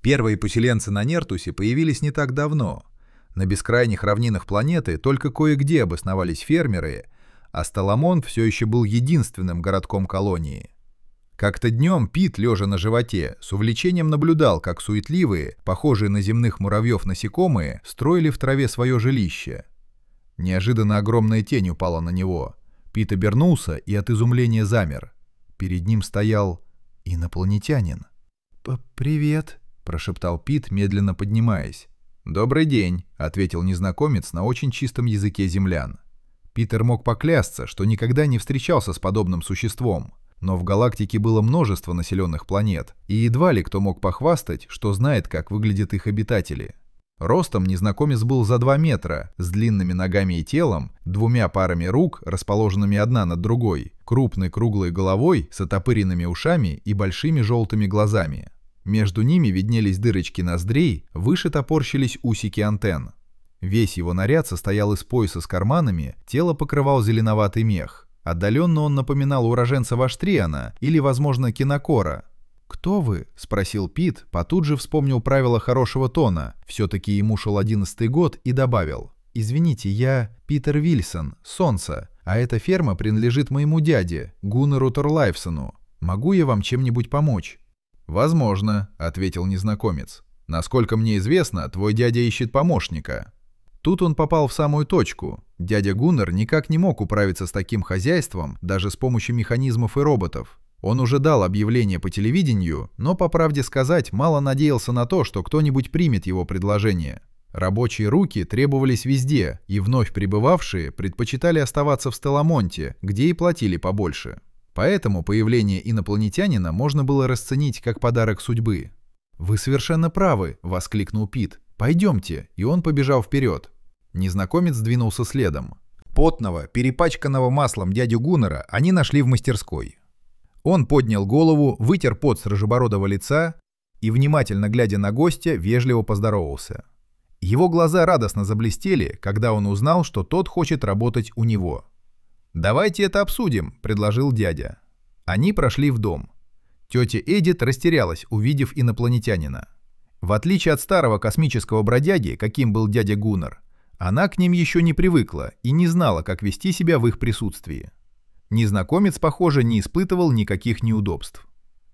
Первые поселенцы на Нертусе появились не так давно. На бескрайних равнинах планеты только кое-где обосновались фермеры, а Сталамон все еще был единственным городком колонии. Как-то днем Пит, лежа на животе, с увлечением наблюдал, как суетливые, похожие на земных муравьев насекомые, строили в траве свое жилище. Неожиданно огромная тень упала на него. Пит обернулся и от изумления замер. Перед ним стоял инопланетянин. «Привет», — прошептал Пит, медленно поднимаясь. «Добрый день», — ответил незнакомец на очень чистом языке землян. Питер мог поклясться, что никогда не встречался с подобным существом, но в галактике было множество населенных планет, и едва ли кто мог похвастать, что знает, как выглядят их обитатели. Ростом незнакомец был за 2 метра, с длинными ногами и телом, 2 парами рук, расположенными одна над другой, крупной круглой головой с оттопыренными ушами и большими желтыми глазами. Между ними виднелись дырочки ноздрей, выше топорщились усики антенн. Весь его наряд состоял из пояса с карманами, тело покрывал зеленоватый мех. Отдаленно он напоминал уроженца Ваштриана или, возможно, Кинокора. «Кто вы?» — спросил Пит, тут же вспомнил правила хорошего тона, все-таки ему шел 11-й год, и добавил: «Извините, я Питер Вильсон, Солнце, а эта ферма принадлежит моему дяде, Гуннеру Торлайфсону. Могу я вам чем-нибудь помочь?» «Возможно», — ответил незнакомец. «Насколько мне известно, твой дядя ищет помощника». Тут он попал в самую точку. Дядя Гуннер никак не мог управиться с таким хозяйством, даже с помощью механизмов и роботов. Он уже дал объявление по телевидению, но, по правде сказать, мало надеялся на то, что кто-нибудь примет его предложение. Рабочие руки требовались везде, и вновь прибывавшие предпочитали оставаться в Сталамонте, где и платили побольше. Поэтому появление инопланетянина можно было расценить как подарок судьбы. «Вы совершенно правы», — воскликнул Пит. «Пойдемте», и он побежал вперед. Незнакомец двинулся следом. Потного, перепачканного маслом дядю Гуннера они нашли в мастерской. Он поднял голову, вытер пот с рыжебородого лица и, внимательно глядя на гостя, вежливо поздоровался. Его глаза радостно заблестели, когда он узнал, что тот хочет работать у него. «Давайте это обсудим», — предложил дядя. Они прошли в дом. Тетя Эдит растерялась, увидев инопланетянина. В отличие от старого космического бродяги, каким был дядя Гуннер, она к ним еще не привыкла и не знала, как вести себя в их присутствии. Незнакомец, похоже, не испытывал никаких неудобств.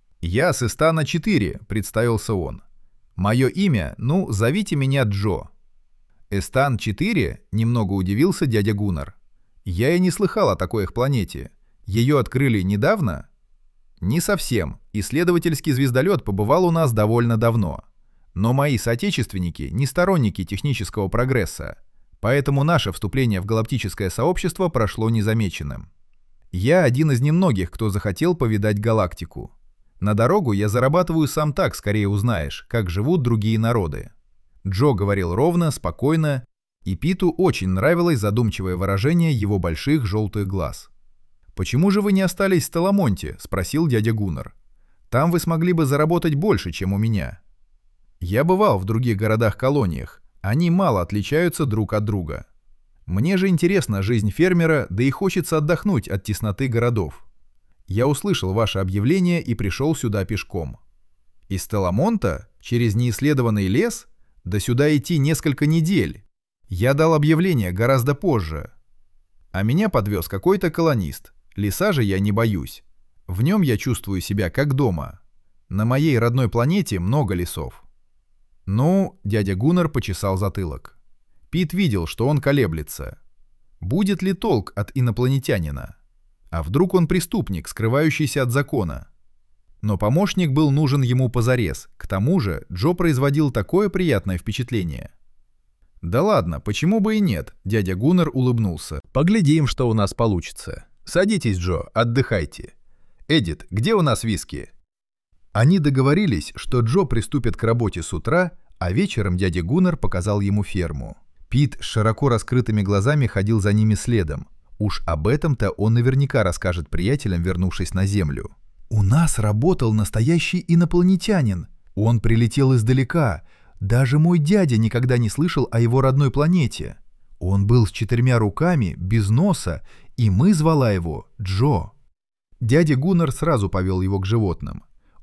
«Я с Эстана-4», — представился он. «Мое имя, зовите меня Джо». «Эстан-4?» — немного удивился дядя Гуннер. «Я и не слыхал о такой их планете. Ее открыли недавно?» «Не совсем. Исследовательский звездолет побывал у нас довольно давно. Но мои соотечественники не сторонники технического прогресса, поэтому наше вступление в галактическое сообщество прошло незамеченным. Я один из немногих, кто захотел повидать галактику. На дорогу я зарабатываю сам так, скорее узнаешь, как живут другие народы». Джо говорил ровно, спокойно, и Питу очень нравилось задумчивое выражение его больших желтых глаз. «Почему же вы не остались в Сталамонте?» — спросил дядя Гуннер. «Там вы смогли бы заработать больше, чем у меня». «Я бывал в других городах-колониях. Они мало отличаются друг от друга. Мне же интересна жизнь фермера, да и хочется отдохнуть от тесноты городов. Я услышал ваше объявление и пришел сюда пешком». «Из Сталамонта? Через неисследованный лес? Да сюда идти несколько недель. Я дал объявление гораздо позже. А меня подвез какой-то колонист. Леса же я не боюсь. В нем я чувствую себя как дома. На моей родной планете много лесов». Дядя Гуннер почесал затылок. Пит видел, что он колеблется. Будет ли толк от инопланетянина? А вдруг он преступник, скрывающийся от закона? Но помощник был нужен ему позарез. К тому же Джо производил такое приятное впечатление. «Да ладно, почему бы и нет?» — дядя Гуннер улыбнулся. «Поглядим, что у нас получится. Садитесь, Джо, отдыхайте. Эдит, где у нас виски?» Они договорились, что Джо приступит к работе с утра, а вечером дядя Гуннер показал ему ферму. Пит с широко раскрытыми глазами ходил за ними следом. Уж об этом-то он наверняка расскажет приятелям, вернувшись на Землю. «У нас работал настоящий инопланетянин. Он прилетел издалека. Даже мой дядя никогда не слышал о его родной планете. Он был с 4 руками, без носа, и мы звала его Джо». Дядя Гуннер сразу повел его к животным.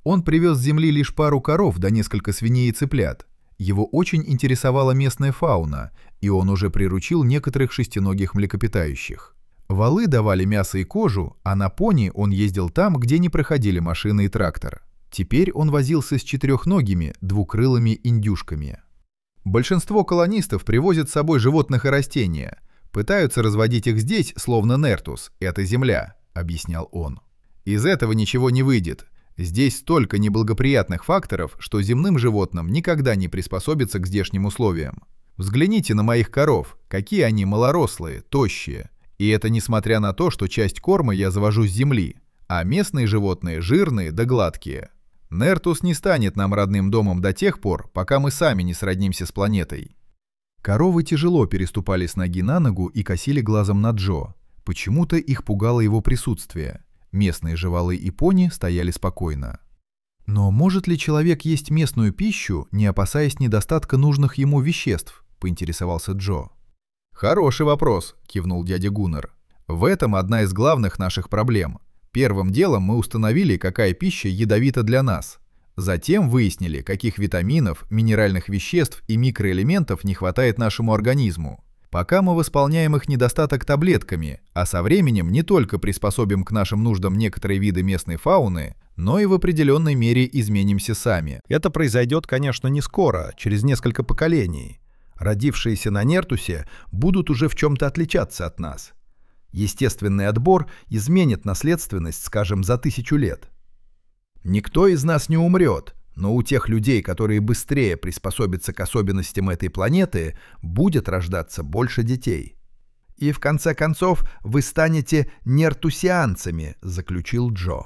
Он привез с земли лишь пару коров да несколько свиней и цыплят. Его очень интересовала местная фауна, и он уже приручил некоторых шестиногих млекопитающих. Валы давали мясо и кожу, а на пони он ездил там, где не проходили машины и трактор. Теперь он возился с четырехногими, двукрылыми индюшками. Большинство колонистов привозят с собой животных и растения. Пытаются разводить их здесь, словно Нертус, это земля, объяснял он. Из этого ничего не выйдет. Здесь столько неблагоприятных факторов, что земным животным никогда не приспособиться к здешним условиям. Взгляните на моих коров, какие они малорослые, тощие. И это несмотря на то, что часть корма я завожу с земли, а местные животные жирные да гладкие. Нертус не станет нам родным домом до тех пор, пока мы сами не сроднимся с планетой. Коровы тяжело переступали с ноги на ногу и косили глазом на Джо. Почему-то их пугало его присутствие. Местные же валы и пони стояли спокойно. «Но может ли человек есть местную пищу, не опасаясь недостатка нужных ему веществ?» — поинтересовался Джо. «Хороший вопрос», — кивнул дядя Гуннар. «В этом одна из главных наших проблем. Первым делом мы установили, какая пища ядовита для нас. Затем выяснили, каких витаминов, минеральных веществ и микроэлементов не хватает нашему организму. Пока мы восполняем их недостаток таблетками, а со временем не только приспособим к нашим нуждам некоторые виды местной фауны, но и в определенной мере изменимся сами. Это произойдет, конечно, не скоро, через несколько поколений. Родившиеся на Нертусе будут уже в чем-то отличаться от нас. Естественный отбор изменит наследственность, скажем, за 1000 лет. Никто из нас не умрет, но у тех людей, которые быстрее приспособятся к особенностям этой планеты, будет рождаться больше детей. И в конце концов вы станете нертусианцами, заключил Джо.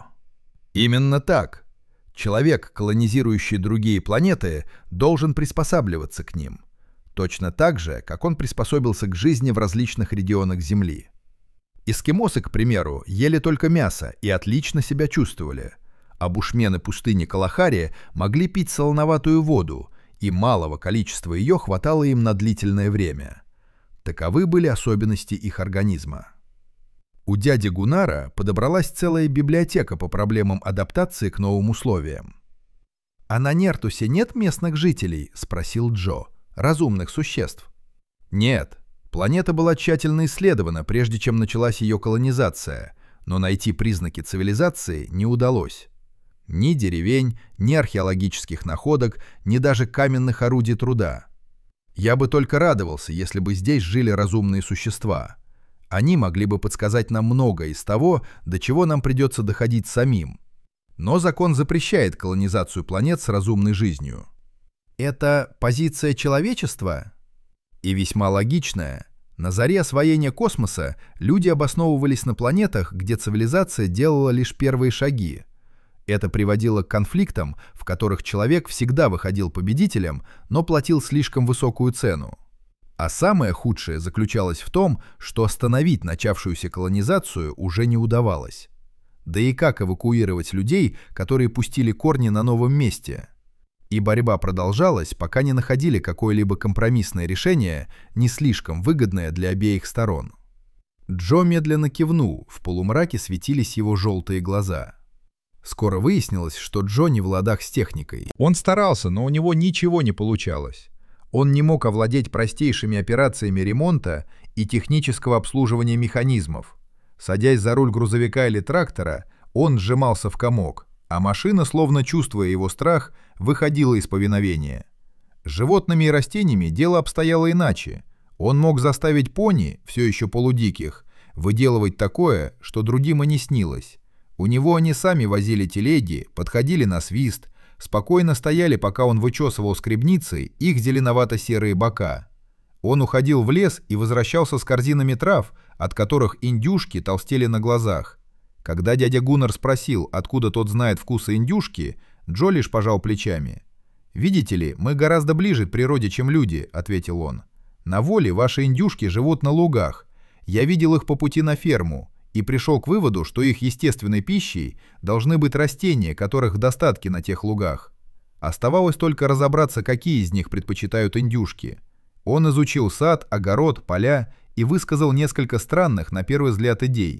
Именно так. Человек, колонизирующий другие планеты, должен приспосабливаться к ним. Точно так же, как он приспособился к жизни в различных регионах Земли. Эскимосы, к примеру, ели только мясо и отлично себя чувствовали, а бушмены пустыни Калахари могли пить солоноватую воду, и малого количества ее хватало им на длительное время. Таковы были особенности их организма. У дяди Гуннара подобралась целая библиотека по проблемам адаптации к новым условиям. «А на Нертусе нет местных жителей?» — спросил Джо. «Разумных существ?» «Нет. Планета была тщательно исследована, прежде чем началась ее колонизация, но найти признаки цивилизации не удалось. Ни деревень, ни археологических находок, ни даже каменных орудий труда. Я бы только радовался, если бы здесь жили разумные существа. Они могли бы подсказать нам многое из того, до чего нам придется доходить самим. Но закон запрещает колонизацию планет с разумной жизнью». «Это позиция человечества?» И весьма логичная. На заре освоения космоса люди обосновывались на планетах, где цивилизация делала лишь первые шаги. Это приводило к конфликтам, в которых человек всегда выходил победителем, но платил слишком высокую цену. А самое худшее заключалось в том, что остановить начавшуюся колонизацию уже не удавалось. Да и как эвакуировать людей, которые пустили корни на новом месте? И борьба продолжалась, пока не находили какое-либо компромиссное решение, не слишком выгодное для обеих сторон. Джо медленно кивнул, в полумраке светились его желтые глаза. Скоро выяснилось, что Джо не в ладах с техникой. Он старался, но у него ничего не получалось. Он не мог овладеть простейшими операциями ремонта и технического обслуживания механизмов. Садясь за руль грузовика или трактора, он сжимался в комок, а машина, словно чувствуя его страх, выходила из повиновения. С животными и растениями дело обстояло иначе. Он мог заставить пони, все еще полудиких, выделывать такое, что другим и не снилось. У него они сами возили телеги, подходили на свист, спокойно стояли, пока он вычесывал скребницей их зеленовато-серые бока. Он уходил в лес и возвращался с корзинами трав, от которых индюшки толстели на глазах. Когда дядя Гуннар спросил, откуда тот знает вкусы индюшки, Джо лишь пожал плечами. «Видите ли, мы гораздо ближе к природе, чем люди», — ответил он. «На воле ваши индюшки живут на лугах. Я видел их по пути на ферму и пришел к выводу, что их естественной пищей должны быть растения, которых в достатке на тех лугах. Оставалось только разобраться, какие из них предпочитают индюшки». Он изучил сад, огород, поля и высказал несколько странных, на первый взгляд, идей.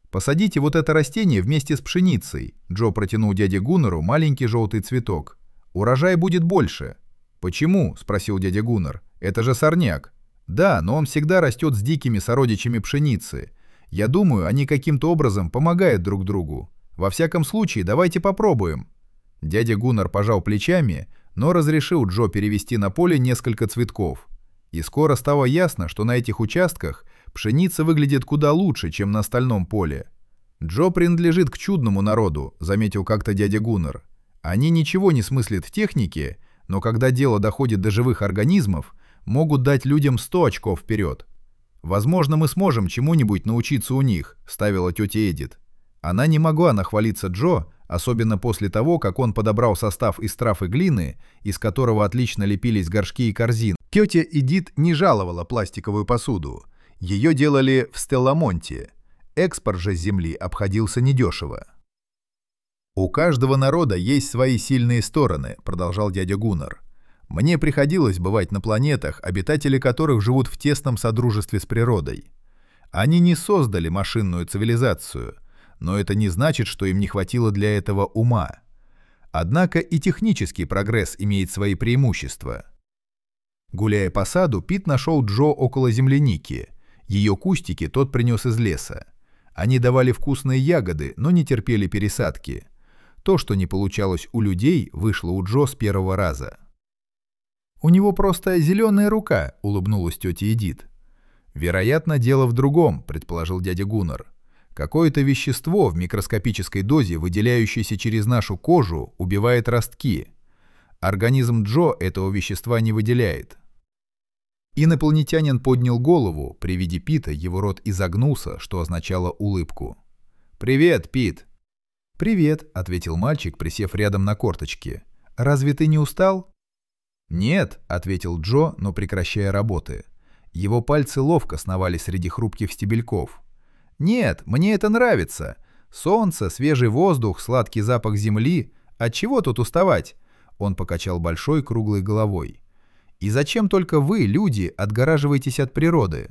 «Посадите вот это растение вместе с пшеницей», — Джо протянул дяде Гуннеру маленький желтый цветок. «Урожай будет больше». «Почему?» — спросил дядя Гуннер. «Это же сорняк». «Да, но он всегда растет с дикими сородичами пшеницы. Я думаю, они каким-то образом помогают друг другу. Во всяком случае, давайте попробуем». Дядя Гуннер пожал плечами, но разрешил Джо перевести на поле несколько цветков. И скоро стало ясно, что на этих участках пшеница выглядит куда лучше, чем на остальном поле. «Джо принадлежит к чудному народу», — заметил как-то дядя Гуннер. «Они ничего не смыслят в технике, но когда дело доходит до живых организмов, могут дать людям 100 очков вперед. Возможно, мы сможем чему-нибудь научиться у них», — вставила тетя Эдит. Она не могла нахвалиться Джо, особенно после того, как он подобрал состав из трав и глины, из которого отлично лепились горшки и корзины. Тетя Эдит не жаловала пластиковую посуду. Ее делали в Стелламонте. Экспорт же с земли обходился недешево. «У каждого народа есть свои сильные стороны», — продолжал дядя Гуннер. «Мне приходилось бывать на планетах, обитатели которых живут в тесном содружестве с природой. Они не создали машинную цивилизацию, но это не значит, что им не хватило для этого ума. Однако и технический прогресс имеет свои преимущества». Гуляя по саду, Пит нашел Джо около земляники. Ее кустики тот принес из леса. Они давали вкусные ягоды, но не терпели пересадки. То, что не получалось у людей, вышло у Джо с первого раза. «У него просто зеленая рука», — улыбнулась тетя Эдит. «Вероятно, дело в другом», — предположил дядя Гуннер. «Какое-то вещество в микроскопической дозе, выделяющееся через нашу кожу, убивает ростки. Организм Джо этого вещества не выделяет». Инопланетянин поднял голову, при виде Пита его рот изогнулся, что означало улыбку. «Привет, Пит!» «Привет», — ответил мальчик, присев рядом на корточки. «Разве ты не устал?» «Нет», — ответил Джо, но прекращая работы. Его пальцы ловко сновали среди хрупких стебельков. «Нет, мне это нравится. Солнце, свежий воздух, сладкий запах земли. Отчего тут уставать?» Он покачал большой круглой головой. «И зачем только вы, люди, отгораживаетесь от природы?»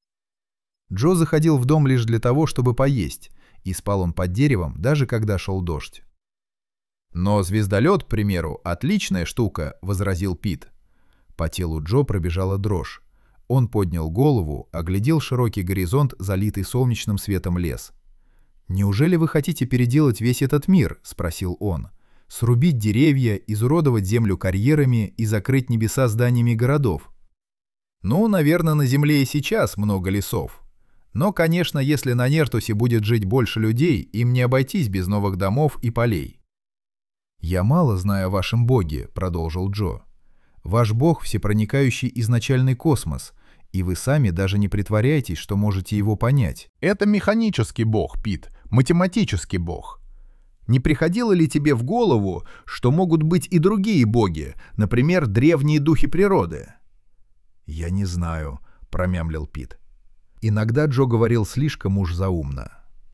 Джо заходил в дом лишь для того, чтобы поесть, и спал он под деревом, даже когда шел дождь. «Но звездолет, к примеру, отличная штука», — возразил Пит. По телу Джо пробежала дрожь. Он поднял голову, оглядел широкий горизонт, залитый солнечным светом лес. «Неужели вы хотите переделать весь этот мир?» — спросил он. «Срубить деревья, изуродовать землю карьерами и закрыть небеса зданиями городов?» «Ну, наверное, на Земле и сейчас много лесов. Но, конечно, если на Нертусе будет жить больше людей, им не обойтись без новых домов и полей». «Я мало знаю о вашем боге», — продолжил Джо. «Ваш бог — всепроникающий изначальный космос, и вы сами даже не притворяетесь, что можете его понять». «Это механический бог, Пит, математический бог». «Не приходило ли тебе в голову, что могут быть и другие боги, например, древние духи природы?» «Я не знаю», — промямлил Пит. Иногда Джо говорил слишком уж заумно.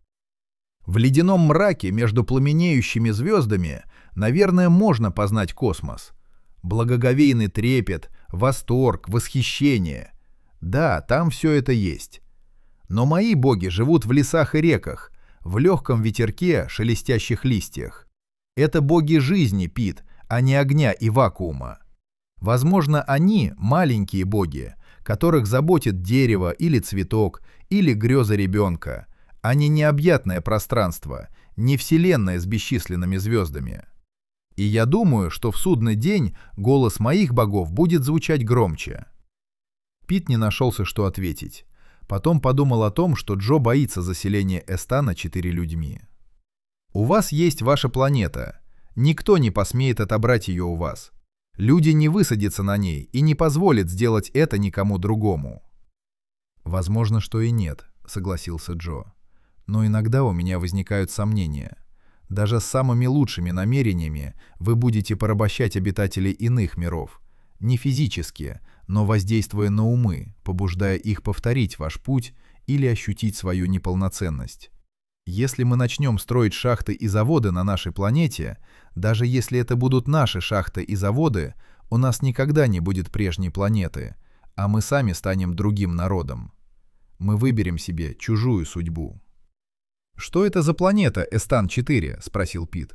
«В ледяном мраке между пламенеющими звездами, наверное, можно познать космос. Благоговейный трепет, восторг, восхищение. Да, там все это есть. Но мои боги живут в лесах и реках, в легком ветерке, шелестящих листьях. Это боги жизни, Пит, а не огня и вакуума. Возможно, они маленькие боги, которых заботит дерево или цветок, или греза ребенка, а не необъятное пространство, не вселенная с бесчисленными звездами. И я думаю, что в судный день голос моих богов будет звучать громче». Пит не нашелся, что ответить. Потом подумал о том, что Джо боится заселения Эстана 4 людьми. «У вас есть ваша планета. Никто не посмеет отобрать ее у вас. Люди не высадятся на ней и не позволят сделать это никому другому». «Возможно, что и нет», — согласился Джо. «Но иногда у меня возникают сомнения. Даже с самыми лучшими намерениями вы будете порабощать обитателей иных миров. Не физически, но воздействуя на умы, побуждая их повторить ваш путь или ощутить свою неполноценность. Если мы начнем строить шахты и заводы на нашей планете, даже если это будут наши шахты и заводы, у нас никогда не будет прежней планеты, а мы сами станем другим народом. Мы выберем себе чужую судьбу». «Что это за планета Эстан-4?» — спросил Пит.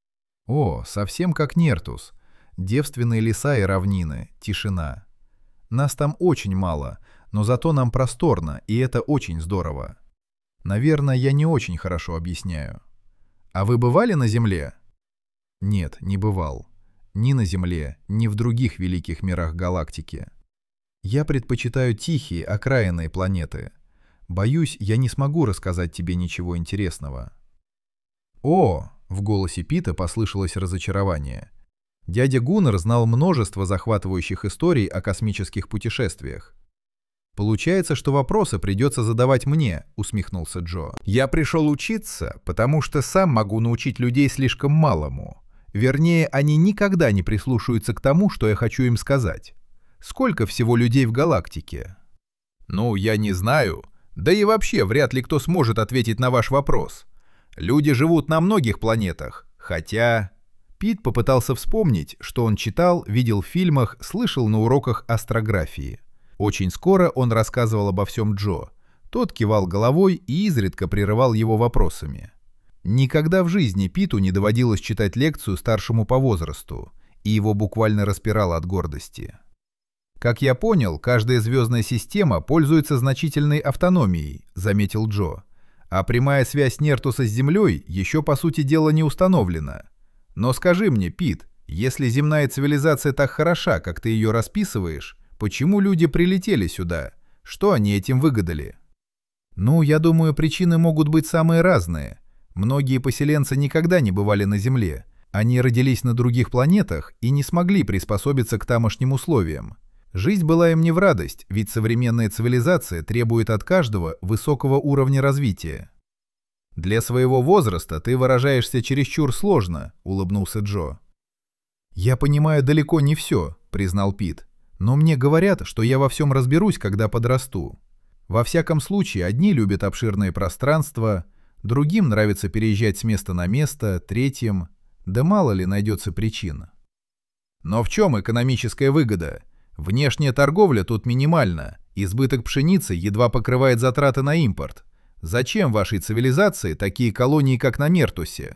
«О, совсем как Нертус. Девственные леса и равнины, тишина. Нас там очень мало, но зато нам просторно, и это очень здорово. Наверное, я не очень хорошо объясняю. А вы бывали на Земле?» «Нет, не бывал. Ни на Земле, ни в других великих мирах галактики. Я предпочитаю тихие, окраинные планеты. Боюсь, я не смогу рассказать тебе ничего интересного». «О!» — в голосе Пита послышалось разочарование. Дядя Гуннер знал множество захватывающих историй о космических путешествиях. «Получается, что вопросы придется задавать мне», — усмехнулся Джо. «Я пришел учиться, потому что сам могу научить людей слишком малому. Вернее, они никогда не прислушаются к тому, что я хочу им сказать. Сколько всего людей в галактике?» «Ну, я не знаю. Да и вообще, вряд ли кто сможет ответить на ваш вопрос. Люди живут на многих планетах, хотя...» Пит попытался вспомнить, что он читал, видел в фильмах, слышал на уроках астрографии. Очень скоро он рассказывал обо всем Джо. Тот кивал головой и изредка прерывал его вопросами. Никогда в жизни Питу не доводилось читать лекцию старшему по возрасту, и его буквально распирало от гордости. «Как я понял, каждая звездная система пользуется значительной автономией», — заметил Джо. «А прямая связь Нертуса с Землей еще, по сути дела, не установлена. Но скажи мне, Пит, если земная цивилизация так хороша, как ты ее расписываешь, почему люди прилетели сюда? Что они этим выгадали?» «Ну, я думаю, причины могут быть самые разные. Многие поселенцы никогда не бывали на Земле. Они родились на других планетах и не смогли приспособиться к тамошним условиям. Жизнь была им не в радость, ведь современная цивилизация требует от каждого высокого уровня развития». «Для своего возраста ты выражаешься чересчур сложно», — улыбнулся Джо. «Я понимаю далеко не все», — признал Пит. «Но мне говорят, что я во всем разберусь, когда подрасту. Во всяком случае, одни любят обширные пространства, другим нравится переезжать с места на место, третьим... Да мало ли найдется причин». «Но в чем экономическая выгода? Внешняя торговля тут минимальна, избыток пшеницы едва покрывает затраты на импорт. Зачем вашей цивилизации такие колонии, как на Нертусе?»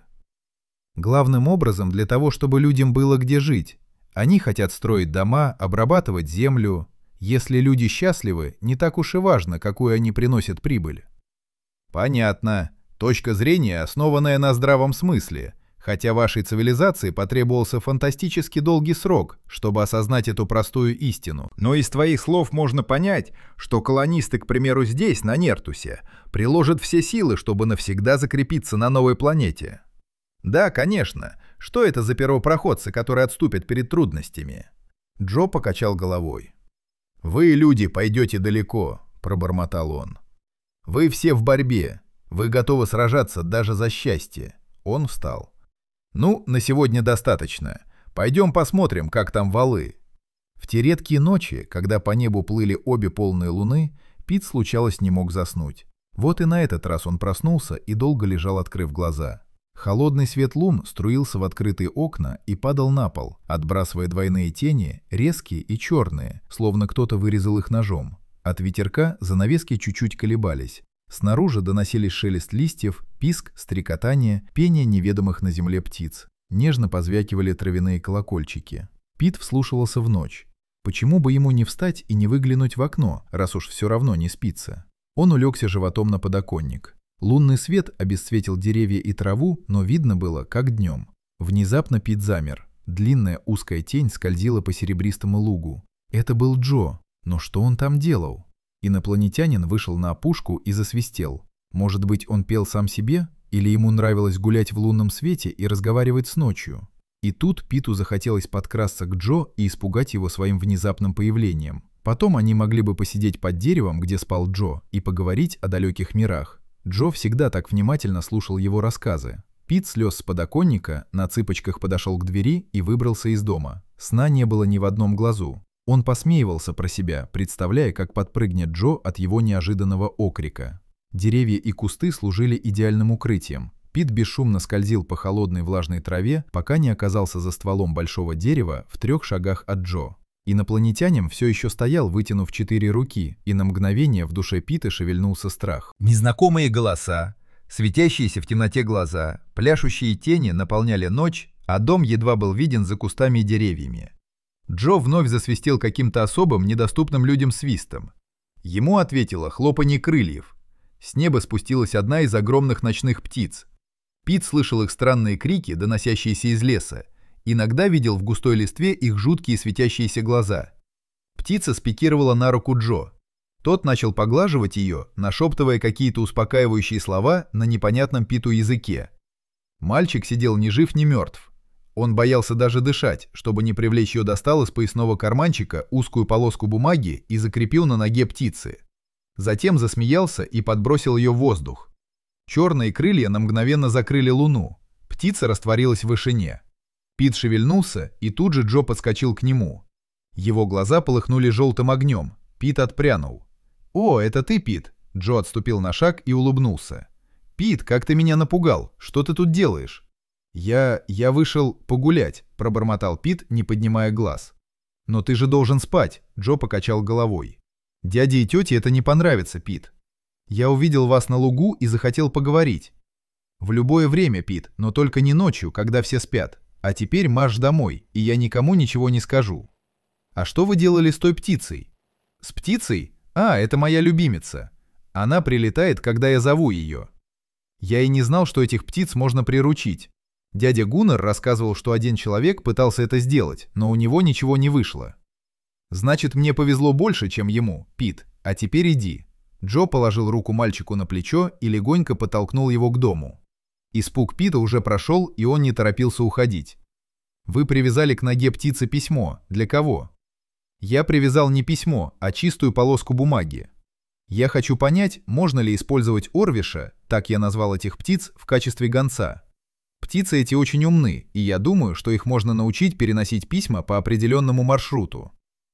«Главным образом для того, чтобы людям было где жить. Они хотят строить дома, обрабатывать землю. Если люди счастливы, не так уж и важно, какую они приносят прибыль». «Понятно. Точка зрения, основанная на здравом смысле. Хотя вашей цивилизации потребовался фантастически долгий срок, чтобы осознать эту простую истину. Но из твоих слов можно понять, что колонисты, к примеру, здесь, на Нертусе, приложат все силы, чтобы навсегда закрепиться на новой планете». «Да, конечно. Что это за первопроходцы, которые отступят перед трудностями?» Джо покачал головой. «Вы, люди, пойдете далеко», — пробормотал он. «Вы все в борьбе. Вы готовы сражаться даже за счастье». Он встал. «Ну, на сегодня достаточно. Пойдем посмотрим, как там валы». В те редкие ночи, когда по небу плыли обе полные луны, Пит, случалось, не мог заснуть. Вот и на этот раз он проснулся и долго лежал, открыв глаза. Холодный свет лун струился в открытые окна и падал на пол, отбрасывая двойные тени, резкие и черные, словно кто-то вырезал их ножом. От ветерка занавески чуть-чуть колебались. Снаружи доносились шелест листьев, писк, стрекотание, пение неведомых на земле птиц. Нежно позвякивали травяные колокольчики. Пит вслушивался в ночь. Почему бы ему не встать и не выглянуть в окно, раз уж все равно не спится? Он улегся животом на подоконник. Лунный свет обесцветил деревья и траву, но видно было, как днем. Внезапно Пит замер. Длинная узкая тень скользила по серебристому лугу. Это был Джо. Но что он там делал? Инопланетянин вышел на опушку и засвистел. Может быть, он пел сам себе? Или ему нравилось гулять в лунном свете и разговаривать с ночью? И тут Питу захотелось подкрасться к Джо и испугать его своим внезапным появлением. Потом они могли бы посидеть под деревом, где спал Джо, и поговорить о далеких мирах. Джо всегда так внимательно слушал его рассказы. Пит слез с подоконника, на цыпочках подошел к двери и выбрался из дома. Сна не было ни в одном глазу. Он посмеивался про себя, представляя, как подпрыгнет Джо от его неожиданного окрика. Деревья и кусты служили идеальным укрытием. Пит бесшумно скользил по холодной влажной траве, пока не оказался за стволом большого дерева в 3 шагах от Джо. Инопланетянин все еще стоял, вытянув 4 руки, и на мгновение в душе Пита шевельнулся страх. Незнакомые голоса, Светящиеся в темноте глаза, пляшущие тени наполняли ночь, а дом едва был виден за кустами и деревьями. Джо вновь засвистел каким-то особым, недоступным людям свистом. Ему ответило хлопанье крыльев. С неба спустилась одна из огромных ночных птиц. Пит слышал их странные крики, доносящиеся из леса. Иногда видел в густой листве их жуткие светящиеся глаза. Птица спикировала на руку Джо. Тот начал поглаживать ее, нашептывая какие-то успокаивающие слова на непонятном Питу языке. Мальчик сидел ни жив, ни мертв. Он боялся даже дышать, чтобы не привлечь ее, достал из поясного карманчика узкую полоску бумаги и закрепил на ноге птицы. Затем засмеялся и подбросил ее в воздух. Черные крылья на мгновенно закрыли луну. Птица растворилась в вышине. Пит шевельнулся, и тут же Джо подскочил к нему. Его глаза полыхнули желтым огнем. Пит отпрянул. «О, это ты, Пит?» Джо отступил на шаг и улыбнулся. «Пит, как ты меня напугал? Что ты тут делаешь?» «Я вышел погулять», — пробормотал Пит, не поднимая глаз. «Но ты же должен спать», — Джо покачал головой. «Дяде и тете это не понравится, Пит. Я увидел вас на лугу и захотел поговорить. В любое время, Пит, но только не ночью, когда все спят. А теперь марш домой, и я никому ничего не скажу». «А что вы делали с той птицей?» «С птицей? А, это моя любимица. Она прилетает, когда я зову ее. Я и не знал, что этих птиц можно приручить. Дядя Гуннар рассказывал, что один человек пытался это сделать, но у него ничего не вышло. Значит, мне повезло больше, чем ему, Пит. А теперь иди». Джо положил руку мальчику на плечо и легонько подтолкнул его к дому. Испуг Пита уже прошел, и он не торопился уходить. «Вы привязали к ноге птицы письмо. Для кого?» «Я привязал не письмо, а чистую полоску бумаги. Я хочу понять, можно ли использовать Орвиша, так я назвал этих птиц, в качестве гонца. Птицы эти очень умны, и я думаю, что их можно научить переносить письма по определенному маршруту.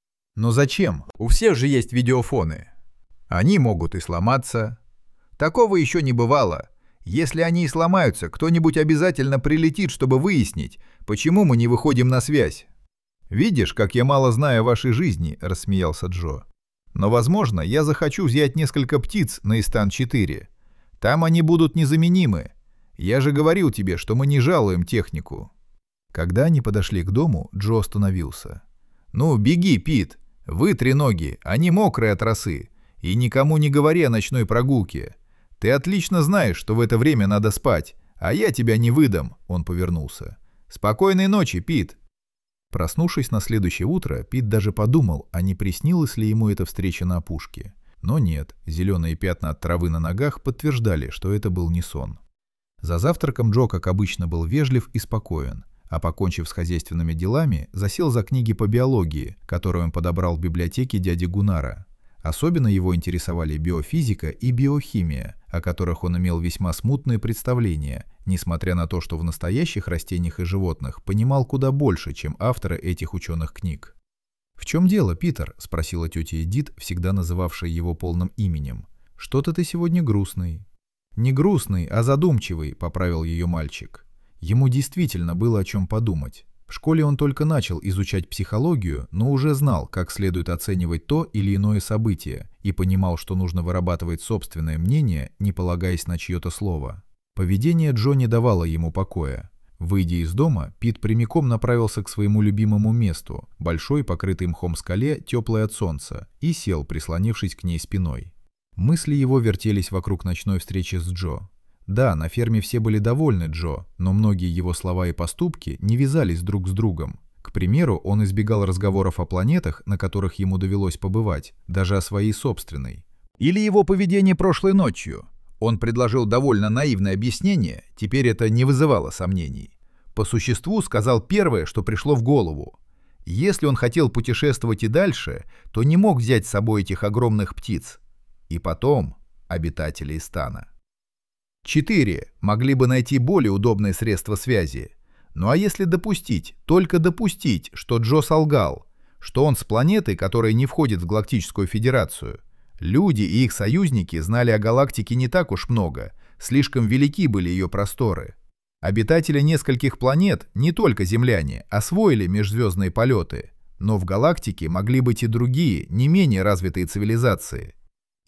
Но зачем? У всех же есть видеофоны. Они могут и сломаться. Такого еще не бывало. Если они и сломаются, кто-нибудь обязательно прилетит, чтобы выяснить, почему мы не выходим на связь». «Видишь, как я мало знаю о вашей жизни», — рассмеялся Джо. «Но, возможно, я захочу взять несколько птиц на Истан-4. Там они будут незаменимы. Я же говорил тебе, что мы не жалуем технику». Когда они подошли к дому, Джо остановился. «Ну, беги, Пит. Вытри ноги, они мокрые от росы. И никому не говори о ночной прогулке. Ты отлично знаешь, что в это время надо спать, а я тебя не выдам», — он повернулся. «Спокойной ночи, Пит». Проснувшись на следующее утро, Пит даже подумал, а не приснилась ли ему эта встреча на опушке. Но нет, зеленые пятна от травы на ногах подтверждали, что это был не сон. За завтраком Джо, как обычно, был вежлив и спокоен, а покончив с хозяйственными делами, засел за книги по биологии, которые он подобрал в библиотеке дяди Гуннара. Особенно его интересовали биофизика и биохимия, о которых он имел весьма смутные представления, несмотря на то, что в настоящих растениях и животных понимал куда больше, чем авторы этих ученых книг. «В чем дело, Питер?» — спросила тетя Эдит, всегда называвшая его полным именем. «Что-то ты сегодня грустный». «Не грустный, а задумчивый», — поправил ее мальчик. Ему действительно было о чем подумать. В школе он только начал изучать психологию, но уже знал, как следует оценивать то или иное событие, и понимал, что нужно вырабатывать собственное мнение, не полагаясь на чье-то слово. Поведение Джо не давало ему покоя. Выйдя из дома, Пит прямиком направился к своему любимому месту, большой, покрытой мхом скале, теплой от солнца, и сел, прислонившись к ней спиной. Мысли его вертелись вокруг ночной встречи с Джо. Да, на ферме все были довольны Джо, но многие его слова и поступки не вязались друг с другом. К примеру, он избегал разговоров о планетах, на которых ему довелось побывать, даже о своей собственной. Или его поведение прошлой ночью. Он предложил довольно наивное объяснение, теперь это не вызывало сомнений. По существу сказал первое, что пришло в голову. Если он хотел путешествовать и дальше, то не мог взять с собой этих огромных птиц. И потом обитателей стана. 4. Могли бы найти более удобные средства связи. Ну а если допустить, только допустить, что Джо солгал, что он с планеты, которая не входит в Галактическую Федерацию. Люди и их союзники знали о галактике не так уж много, слишком велики были ее просторы. Обитатели нескольких планет, не только земляне, освоили межзвездные полеты, но в галактике могли быть и другие, не менее развитые цивилизации.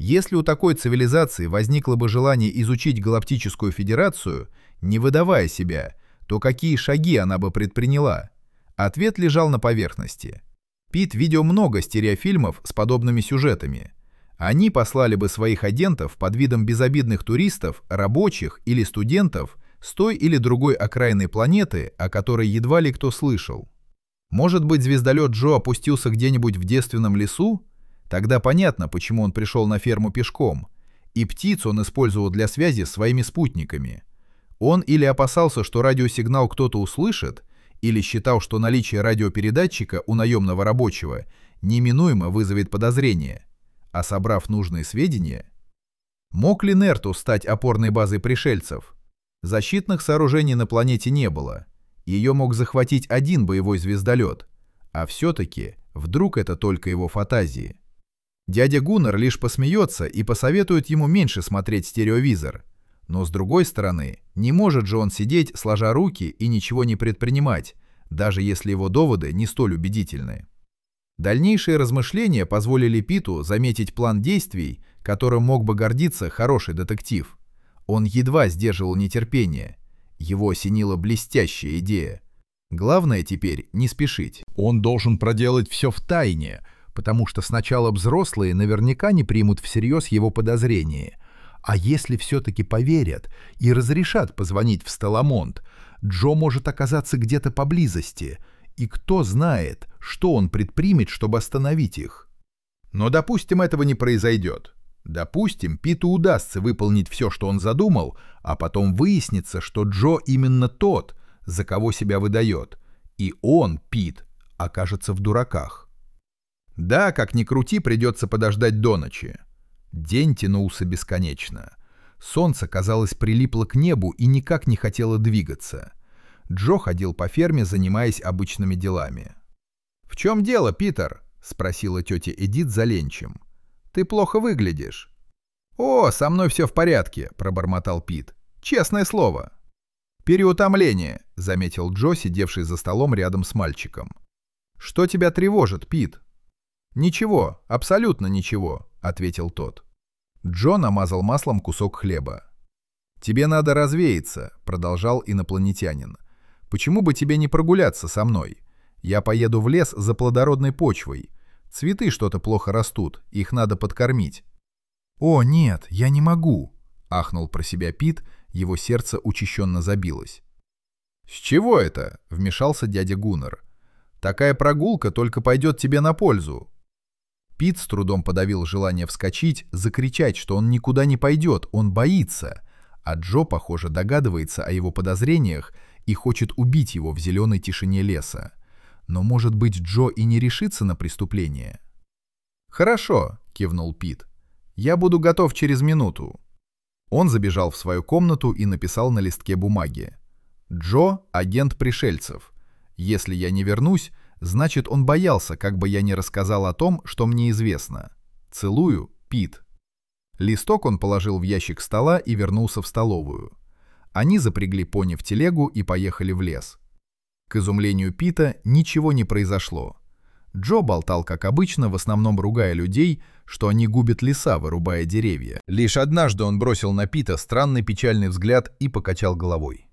Если у такой цивилизации возникло бы желание изучить Галактическую Федерацию, не выдавая себя, то какие шаги она бы предприняла? Ответ лежал на поверхности. Пит видел много стереофильмов с подобными сюжетами. Они послали бы своих агентов под видом безобидных туристов, рабочих или студентов с той или другой окраинной планеты, о которой едва ли кто слышал. Может быть, звездолет Джо опустился где-нибудь в девственном лесу? Тогда понятно, почему он пришел на ферму пешком. И птиц он использовал для связи с своими спутниками. Он или опасался, что радиосигнал кто-то услышит, или считал, что наличие радиопередатчика у наемного рабочего неминуемо вызовет подозрение. А собрав нужные сведения... Мог ли Нертус стать опорной базой пришельцев? Защитных сооружений на планете не было. Ее мог захватить один боевой звездолет. А все-таки, вдруг это только его фантазии? Дядя Гуннар лишь посмеется и посоветует ему меньше смотреть стереовизор. Но с другой стороны, не может же он сидеть, сложа руки и ничего не предпринимать, даже если его доводы не столь убедительны. Дальнейшие размышления позволили Питу заметить план действий, которым мог бы гордиться хороший детектив. Он едва сдерживал нетерпение. Его осенила блестящая идея. Главное теперь не спешить. Он должен проделать все в тайне, потому что сначала взрослые наверняка не примут всерьез его подозрения. А если все-таки поверят и разрешат позвонить в Сталамонт, Джо может оказаться где-то поблизости, и кто знает, что он предпримет, чтобы остановить их. Но допустим, этого не произойдет. Допустим, Питу удастся выполнить все, что он задумал, а потом выяснится, что Джо именно тот, за кого себя выдает, и он, Пит, окажется в дураках. Да, как ни крути, придется подождать до ночи. День тянулся бесконечно. Солнце, казалось, прилипло к небу и никак не хотело двигаться. Джо ходил по ферме, занимаясь обычными делами. «В чем дело, Питер?» — спросила тетя Эдит за ленчем. «Ты плохо выглядишь». «О, со мной все в порядке», — пробормотал Пит. «Честное слово». «Переутомление», — заметил Джо, сидевший за столом рядом с мальчиком. «Что тебя тревожит, Пит?» «Ничего, абсолютно ничего», — ответил тот. Джо намазал маслом кусок хлеба. «Тебе надо развеяться», — продолжал инопланетянин. «Почему бы тебе не прогуляться со мной? Я поеду в лес за плодородной почвой. Цветы что-то плохо растут, их надо подкормить». «О, нет, я не могу», — ахнул про себя Пит, его сердце учащенно забилось. «С чего это?» — вмешался дядя Гуннар. «Такая прогулка только пойдет тебе на пользу». Пит с трудом подавил желание вскочить, закричать, что он никуда не пойдет, он боится, а Джо, похоже, догадывается о его подозрениях и хочет убить его в зеленой тишине леса. Но, может быть, Джо и не решится на преступление? «Хорошо», — кивнул Пит. «Я буду готов через минуту». Он забежал в свою комнату и написал на листке бумаги. «Джо — агент пришельцев. Если я не вернусь, значит, он боялся, как бы я не рассказал о том, что мне известно. Целую, Пит». Листок он положил в ящик стола и вернулся в столовую. Они запрягли пони в телегу и поехали в лес. К изумлению Пита ничего не произошло. Джо болтал, как обычно, в основном ругая людей, что они губят леса, вырубая деревья. Лишь однажды он бросил на Пита странный печальный взгляд и покачал головой.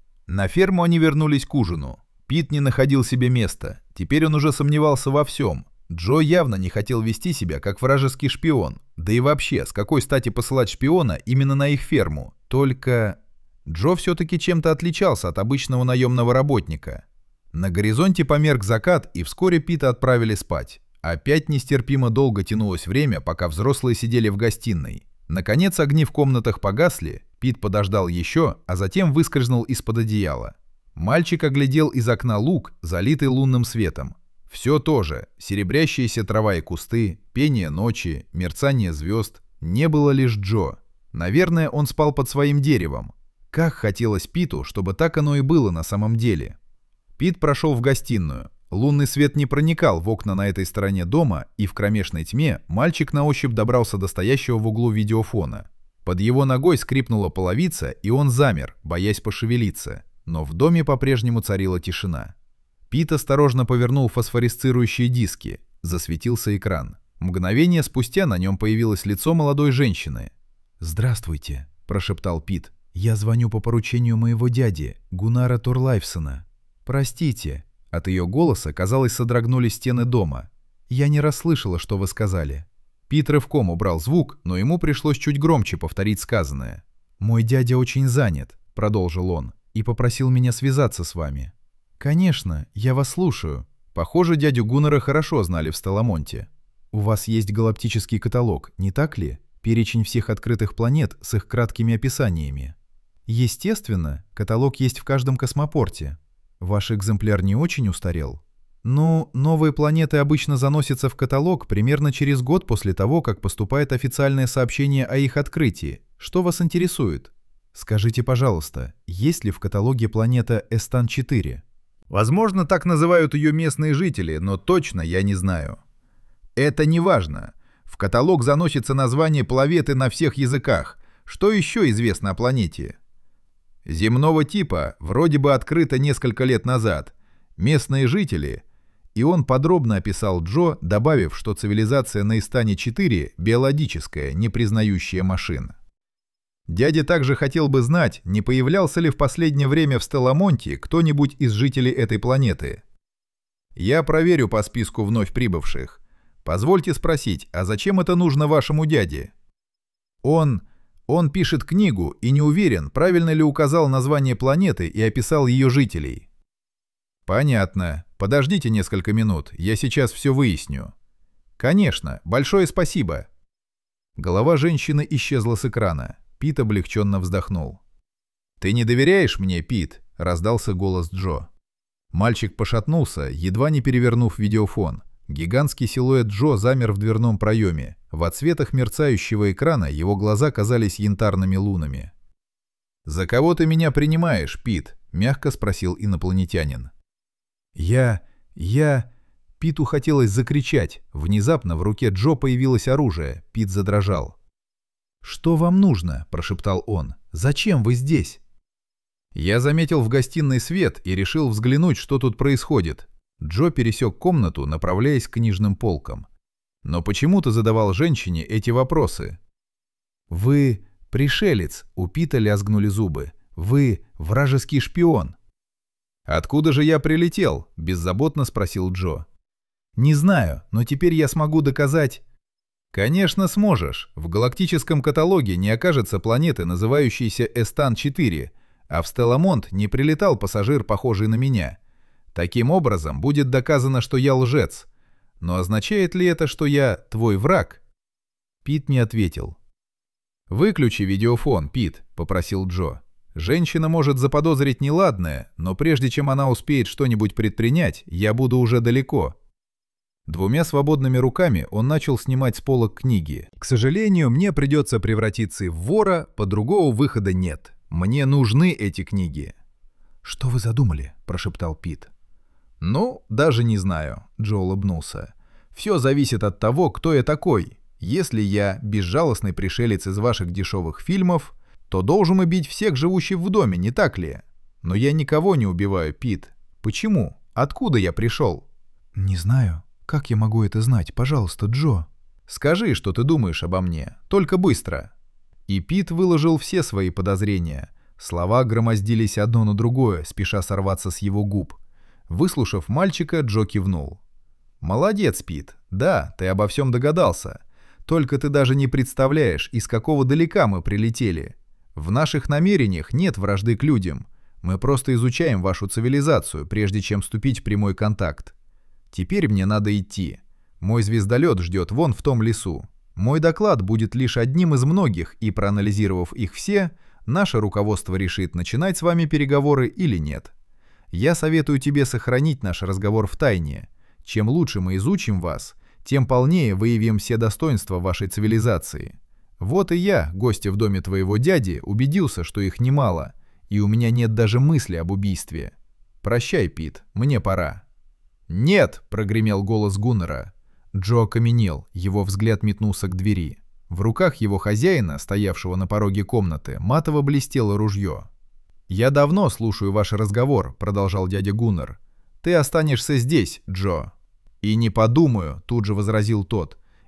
На ферму они вернулись к ужину. Пит не находил себе места. Теперь он уже сомневался во всем. Джо явно не хотел вести себя как вражеский шпион. Да и вообще, с какой стати посылать шпиона именно на их ферму? Только... Джо все-таки чем-то отличался от обычного наемного работника. На горизонте померк закат, и вскоре Пита отправили спать. Опять нестерпимо долго тянулось время, пока взрослые сидели в гостиной. Наконец огни в комнатах погасли, Пит подождал еще, а затем выскользнул из-под одеяла. Мальчик оглядел из окна луг, залитый лунным светом. Все то же: серебрящиеся трава и кусты, пение ночи, мерцание звезд. Не было лишь Джо. Наверное, он спал под своим деревом. Как хотелось Питу, чтобы так оно и было на самом деле. Пит прошел в гостиную. Лунный свет не проникал в окна на этой стороне дома, и в кромешной тьме мальчик на ощупь добрался до стоящего в углу видеофона. Под его ногой скрипнула половица, и он замер, боясь пошевелиться. Но в доме по-прежнему царила тишина. Пит осторожно повернул фосфоресцирующие диски. Засветился экран. Мгновение спустя на нем появилось лицо молодой женщины. «Здравствуйте», — прошептал Пит. «Я звоню по поручению моего дяди, Гуннара Торлайфсона. Простите». От ее голоса, казалось, содрогнулись стены дома. «Я не расслышала, что вы сказали». Пит рывком убрал звук, но ему пришлось чуть громче повторить сказанное. «Мой дядя очень занят», — продолжил он, — «и попросил меня связаться с вами». «Конечно, я вас слушаю». Похоже, дядю Гуннара хорошо знали в Сталамонте. «У вас есть галактический каталог, не так ли? Перечень всех открытых планет с их краткими описаниями». «Естественно, каталог есть в каждом космопорте. Ваш экземпляр не очень устарел?» «Ну, новые планеты обычно заносятся в каталог примерно через год после того, как поступает официальное сообщение о их открытии. Что вас интересует? Скажите, пожалуйста, есть ли в каталоге планета Эстан-4?» Возможно, так называют ее местные жители, но точно я не знаю. Это не важно. В каталог заносится название планеты на всех языках. Что еще известно о планете? Земного типа, вроде бы открыто несколько лет назад. Местные жители... И он подробно описал Джо, добавив, что цивилизация на Эстане-4 биологическая, не признающая машин. Дядя также хотел бы знать, не появлялся ли в последнее время в Сталамонте кто-нибудь из жителей этой планеты. Я проверю по списку вновь прибывших. Позвольте спросить, а зачем это нужно вашему дяде? Он пишет книгу и не уверен, правильно ли указал название планеты и описал ее жителей. Понятно. Подождите несколько минут, я сейчас все выясню. Конечно, большое спасибо. Голова женщины исчезла с экрана. Пит облегченно вздохнул. «Ты не доверяешь мне, Пит?» — раздался голос Джо. Мальчик пошатнулся, едва не перевернув видеофон. Гигантский силуэт Джо замер в дверном проеме. В отсветах мерцающего экрана его глаза казались янтарными лунами. «За кого ты меня принимаешь, Пит?» — мягко спросил инопланетянин. Я... Питу хотелось закричать. Внезапно в руке Джо появилось оружие. Пит задрожал. «Что вам нужно?» – прошептал он. «Зачем вы здесь?» Я заметил в гостиной свет и решил взглянуть, что тут происходит. Джо пересек комнату, направляясь к книжным полкам. Но почему ты задавал женщине эти вопросы? «Вы пришелец», – у Пита лязгнули зубы. «Вы вражеский шпион». «Откуда же я прилетел?» – беззаботно спросил Джо. «Не знаю, но теперь я смогу доказать...» «Конечно сможешь. В галактическом каталоге не окажется планеты, называющейся Эстан-4, а в Сталамонт не прилетал пассажир, похожий на меня. Таким образом, будет доказано, что я лжец. Но означает ли это, что я твой враг?» Пит не ответил. «Выключи видеофон, Пит», – попросил Джо. «Женщина может заподозрить неладное, но прежде чем она успеет что-нибудь предпринять, я буду уже далеко». Двумя свободными руками он начал снимать с полок книги. «К сожалению, мне придется превратиться в вора, по-другого выхода нет. Мне нужны эти книги». «Что вы задумали?» – прошептал Пит. «Ну, даже не знаю», – Джо улыбнулся. «Все зависит от того, кто я такой. Если я безжалостный пришелец из ваших дешевых фильмов, то должен убить всех живущих в доме, не так ли? Но я никого не убиваю, Пит. Почему? Откуда я пришел?» «Не знаю. Как я могу это знать? Пожалуйста, Джо». «Скажи, что ты думаешь обо мне. Только быстро». И Пит выложил все свои подозрения. Слова громоздились одно на другое, спеша сорваться с его губ. Выслушав мальчика, Джо кивнул. «Молодец, Пит. Да, ты обо всем догадался. Только ты даже не представляешь, из какого далека мы прилетели. В наших намерениях нет вражды к людям. Мы просто изучаем вашу цивилизацию, прежде чем вступить в прямой контакт. Теперь мне надо идти. Мой звездолет ждет вон в том лесу. Мой доклад будет лишь одним из многих, и проанализировав их все, наше руководство решит, начинать с вами переговоры или нет. Я советую тебе сохранить наш разговор в тайне. Чем лучше мы изучим вас, тем полнее выявим все достоинства вашей цивилизации. Вот и я, гостя в доме твоего дяди, убедился, что их немало, и у меня нет даже мысли об убийстве. Прощай, Пит, мне пора». «Нет!» — прогремел голос Гуннара. Джо окаменел, его взгляд метнулся к двери. В руках его хозяина, стоявшего на пороге комнаты, матово блестело ружье. «Я давно слушаю ваш разговор», — продолжал дядя Гуннар. «Ты останешься здесь, Джо». «И не подумаю», — тут же возразил тот.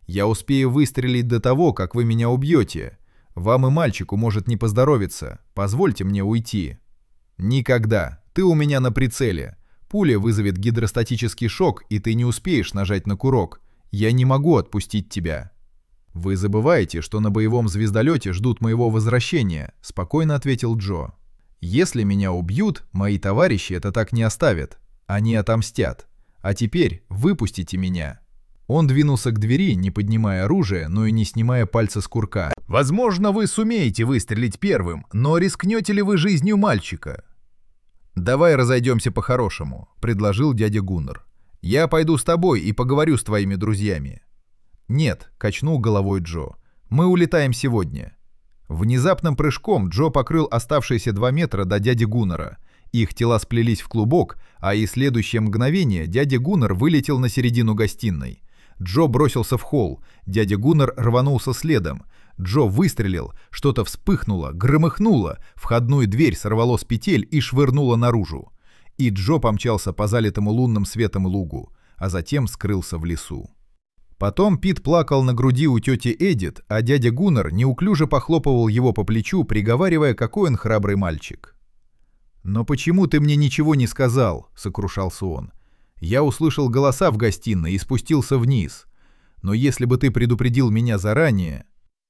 Я успею выстрелить до того, как вы меня убьете. Вам и мальчику может не поздоровиться. Позвольте мне уйти». «Никогда. Ты у меня на прицеле. Пуля вызовет гидростатический шок, и ты не успеешь нажать на курок. Я не могу отпустить тебя». «Вы забываете, что на боевом звездолете ждут моего возвращения», — спокойно ответил Джо. «Если меня убьют, мои товарищи это так не оставят. Они отомстят. А теперь выпустите меня». Он двинулся к двери, не поднимая оружия, но и не снимая пальца с курка. «Возможно, вы сумеете выстрелить первым, но рискнете ли вы жизнью мальчика?» «Давай разойдемся по-хорошему», — предложил дядя Гуннар. «Я пойду с тобой и поговорю с твоими друзьями». «Нет», — качнул головой Джо. «Мы улетаем сегодня». Внезапным прыжком Джо покрыл оставшиеся 2 метра до дяди Гуннара. Их тела сплелись в клубок, а и следующее мгновение дядя Гуннар вылетел на середину гостиной. Джо бросился в холл, дядя Гуннар рванулся следом. Джо выстрелил, что-то вспыхнуло, громыхнуло, входную дверь сорвало с петель и швырнуло наружу. И Джо помчался по залитому лунным светом лугу, а затем скрылся в лесу. Потом Пит плакал на груди у тети Эдит, а дядя Гуннар неуклюже похлопывал его по плечу, приговаривая, какой он храбрый мальчик. «Но почему ты мне ничего не сказал?» — сокрушался он. «Я услышал голоса в гостиной и спустился вниз. Но если бы ты предупредил меня заранее...»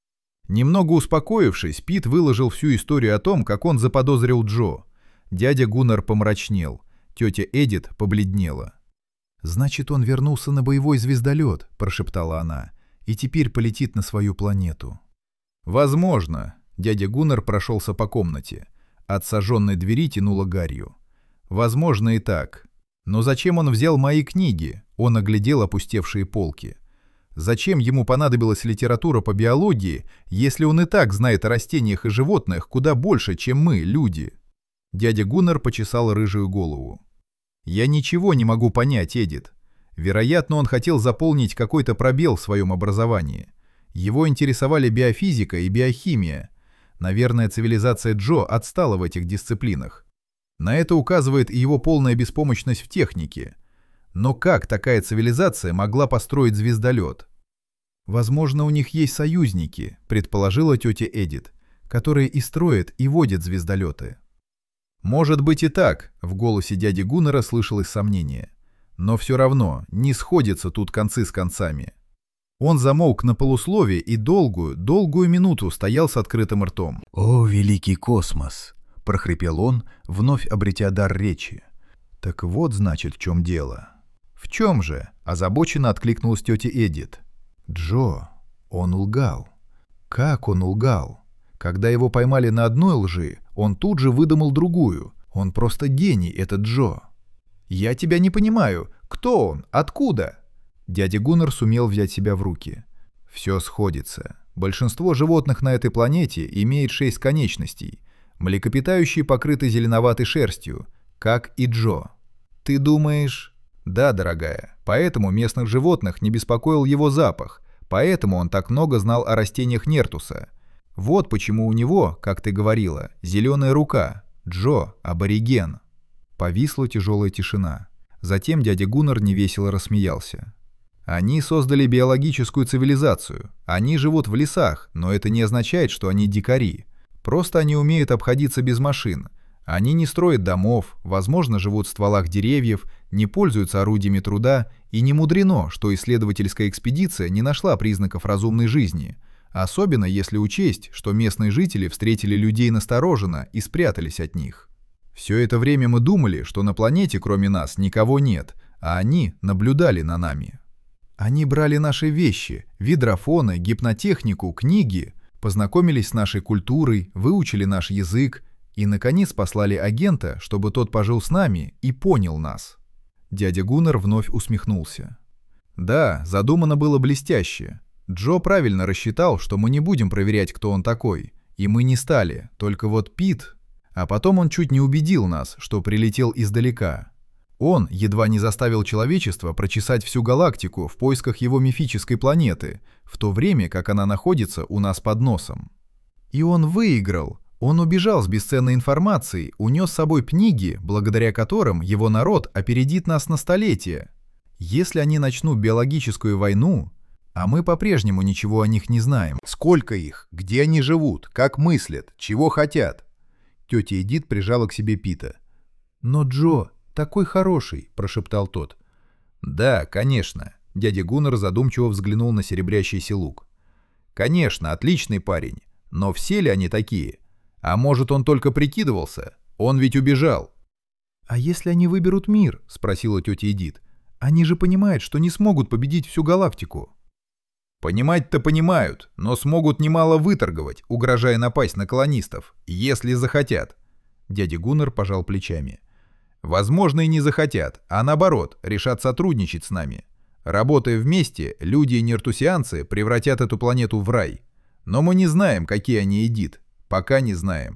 Немного успокоившись, Пит выложил всю историю о том, как он заподозрил Джо. Дядя Гуннар помрачнел, тетя Эдит побледнела. «Значит, он вернулся на боевой звездолет», — прошептала она, «и теперь полетит на свою планету». «Возможно», — дядя Гуннар прошелся по комнате. От сожженной двери тянуло гарью. «Возможно и так. Но зачем он взял мои книги?» Он оглядел опустевшие полки. «Зачем ему понадобилась литература по биологии, если он и так знает о растениях и животных куда больше, чем мы, люди?» Дядя Гуннар почесал рыжую голову. «Я ничего не могу понять, Эдит. Вероятно, он хотел заполнить какой-то пробел в своем образовании. Его интересовали биофизика и биохимия. Наверное, цивилизация Джо отстала в этих дисциплинах. На это указывает и его полная беспомощность в технике. Но как такая цивилизация могла построить звездолет? «Возможно, у них есть союзники», — предположила тетя Эдит, «которые и строят, и водят звездолеты». «Может быть и так», — в голосе дяди Гуннара слышалось сомнение. «Но все равно не сходятся тут концы с концами». Он замолк на полуслове и долгую минуту стоял с открытым ртом. «О, великий космос!» — прохрипел он, вновь обретя дар речи. «Так вот, значит, в чем дело». «В чем же?» — озабоченно откликнулась тетя Эдит. «Джо, он лгал». «Как он лгал? Когда его поймали на одной лжи, он тут же выдумал другую. Он просто гений, этот Джо». «Я тебя не понимаю. Кто он? Откуда?» Дядя Гуннар сумел взять себя в руки. «Все сходится. Большинство животных на этой планете имеет 6 конечностей. Млекопитающие покрыты зеленоватой шерстью, как и Джо». «Ты думаешь...» «Да, дорогая. Поэтому местных животных не беспокоил его запах. Поэтому он так много знал о растениях Нертуса. Вот почему у него, как ты говорила, зеленая рука. Джо — абориген». Повисла тяжелая тишина. Затем дядя Гуннар невесело рассмеялся. «Они создали биологическую цивилизацию. Они живут в лесах, но это не означает, что они дикари. Просто они умеют обходиться без машин. Они не строят домов, возможно, живут в стволах деревьев, не пользуются орудиями труда, и не мудрено, что исследовательская экспедиция не нашла признаков разумной жизни, особенно если учесть, что местные жители встретили людей настороженно и спрятались от них. Все это время мы думали, что на планете кроме нас никого нет, а они наблюдали на нами. Они брали наши вещи, видрофоны, гипнотехнику, книги, познакомились с нашей культурой, выучили наш язык и, наконец, послали агента, чтобы тот пожил с нами и понял нас». Дядя Гуннар вновь усмехнулся. «Да, задумано было блестяще. Джо правильно рассчитал, что мы не будем проверять, кто он такой, и мы не стали, только вот Пит... А потом он чуть не убедил нас, что прилетел издалека. Он едва не заставил человечество прочесать всю галактику в поисках его мифической планеты, в то время как она находится у нас под носом. И он выиграл. Он убежал с бесценной информацией, унес с собой книги, благодаря которым его народ опередит нас на столетия. Если они начнут биологическую войну, А мы по-прежнему ничего о них не знаем. Сколько их? Где они живут? Как мыслят? Чего хотят?» Тетя Эдит прижала к себе Пита. «Но Джо такой хороший», — прошептал тот. «Да, конечно». Дядя Гуннер задумчиво взглянул на серебрящийся лук. «Конечно, отличный парень. Но все ли они такие? А может, он только прикидывался? Он ведь убежал». «А если они выберут мир?» — спросила тетя Эдит. «Они же понимают, что не смогут победить всю галактику». «Понимать-то понимают, но смогут немало выторговать, угрожая напасть на колонистов, если захотят». Дядя Гуннер пожал плечами. «Возможно, и не захотят, а наоборот, решат сотрудничать с нами. Работая вместе, люди и нертусианцы превратят эту планету в рай. Но мы не знаем, какие они Эдит. Пока не знаем.